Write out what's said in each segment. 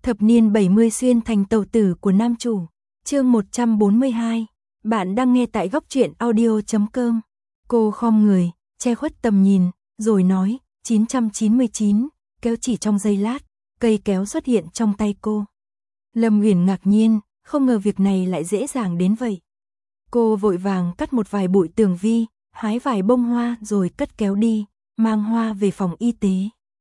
Thập niên 70 xuyên thành tàu tử của nam chủ. Chương 142. Bạn đang nghe tại góc truyện audio.com. Cô khom người, che khuất tầm nhìn, rồi nói, 999, kéo chỉ trong giây lát, cây kéo xuất hiện trong tay cô. Lâm Uyển ngạc nhiên, không ngờ việc này lại dễ dàng đến vậy. Cô vội vàng cắt một vài bụi tường vi, hái vài bông hoa rồi cất kéo đi, mang hoa về phòng y tế.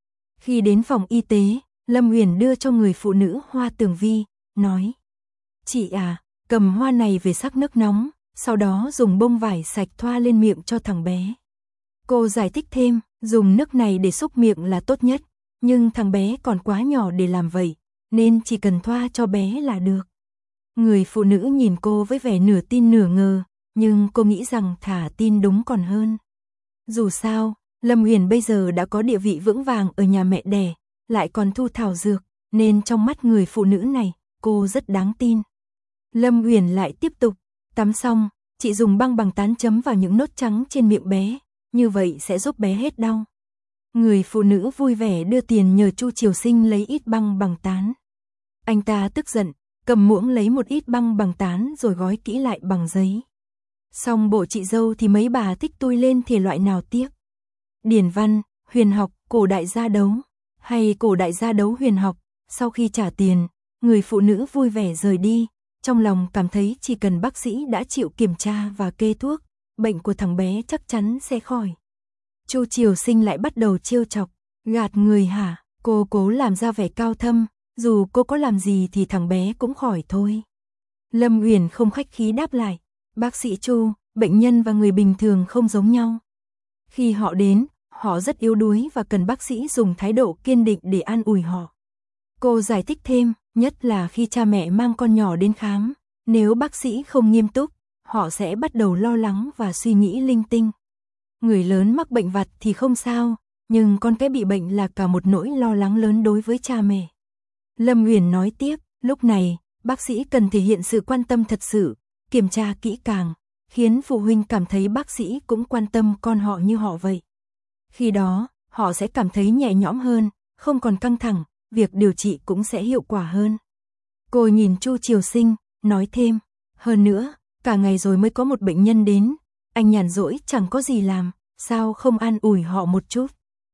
Khi đến phòng y tế, Lâm Uyển đưa cho người phụ nữ hoa tường vi, nói: "Chị à, cầm hoa này về sắc nước nóng, sau đó dùng bông vải sạch thoa lên miệng cho thằng bé." Cô giải thích thêm, dùng nước này để xúc miệng là tốt nhất, nhưng thằng bé còn quá nhỏ để làm vậy, nên chỉ cần thoa cho bé là được. Người phụ nữ nhìn cô với vẻ nửa tin nửa ngờ, nhưng cô nghĩ rằng thà tin đúng còn hơn. Dù sao, Lâm Uyển bây giờ đã có địa vị vững vàng ở nhà mẹ đẻ, lại còn thu thảo dược, nên trong mắt người phụ nữ này, cô rất đáng tin. Lâm Uyển lại tiếp tục, tắm xong, chị dùng băng bằng tán chấm vào những nốt trắng trên miệng bé, như vậy sẽ giúp bé hết đau. Người phụ nữ vui vẻ đưa tiền nhờ Chu Triều Sinh lấy ít băng bằng tán. Anh ta tức giận, cầm muỗng lấy một ít băng bằng tán rồi gói kỹ lại bằng giấy. Xong bộ chị dâu thì mấy bà thích tui lên thể loại nào tiếc. Điển văn, huyền học, cổ đại gia đấu, hay cổ đại gia đấu huyền học. Sau khi trả tiền, người phụ nữ vui vẻ rời đi, trong lòng cảm thấy chỉ cần bác sĩ đã chịu kiểm tra và kê thuốc, bệnh của thằng bé chắc chắn sẽ khỏi. Chu Triều Sinh lại bắt đầu trêu chọc, gạt người hả? Cô cố làm ra vẻ cao thâm, dù cô có làm gì thì thằng bé cũng khỏi thôi. Lâm Uyển không khách khí đáp lại, bác sĩ Chu, bệnh nhân và người bình thường không giống nhau. Khi họ đến, họ rất yếu đuối và cần bác sĩ dùng thái độ kiên định để an ủi họ. Cô giải thích thêm, nhất là khi cha mẹ mang con nhỏ đến khám, nếu bác sĩ không nghiêm túc, họ sẽ bắt đầu lo lắng và suy nghĩ linh tinh. Người lớn mắc bệnh vặt thì không sao, nhưng con cái bị bệnh là cả một nỗi lo lắng lớn đối với cha mẹ. Lâm Uyển nói tiếp, lúc này, bác sĩ cần thể hiện sự quan tâm thật sự, kiểm tra kỹ càng, khiến phụ huynh cảm thấy bác sĩ cũng quan tâm con họ như họ vậy. Khi đó, họ sẽ cảm thấy nhẹ nhõm hơn, không còn căng thẳng, việc điều trị cũng sẽ hiệu quả hơn. Cô nhìn Chu Triều Sinh, nói thêm, hơn nữa, cả ngày rồi mới có một bệnh nhân đến, anh nhàn rỗi chẳng có gì làm, sao không an ủi họ một chút?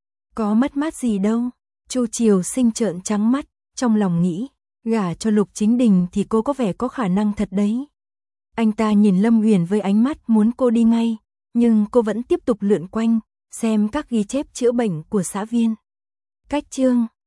Có mất mát gì đâu. Chu Triều Sinh trợn trắng mắt, trong lòng nghĩ, gả cho Lục Chính Đình thì cô có vẻ có khả năng thật đấy. Anh ta nhìn Lâm Uyển với ánh mắt muốn cô đi ngay, nhưng cô vẫn tiếp tục lượn quanh, xem các ghi chép chữa bệnh của xã viên. Cách chương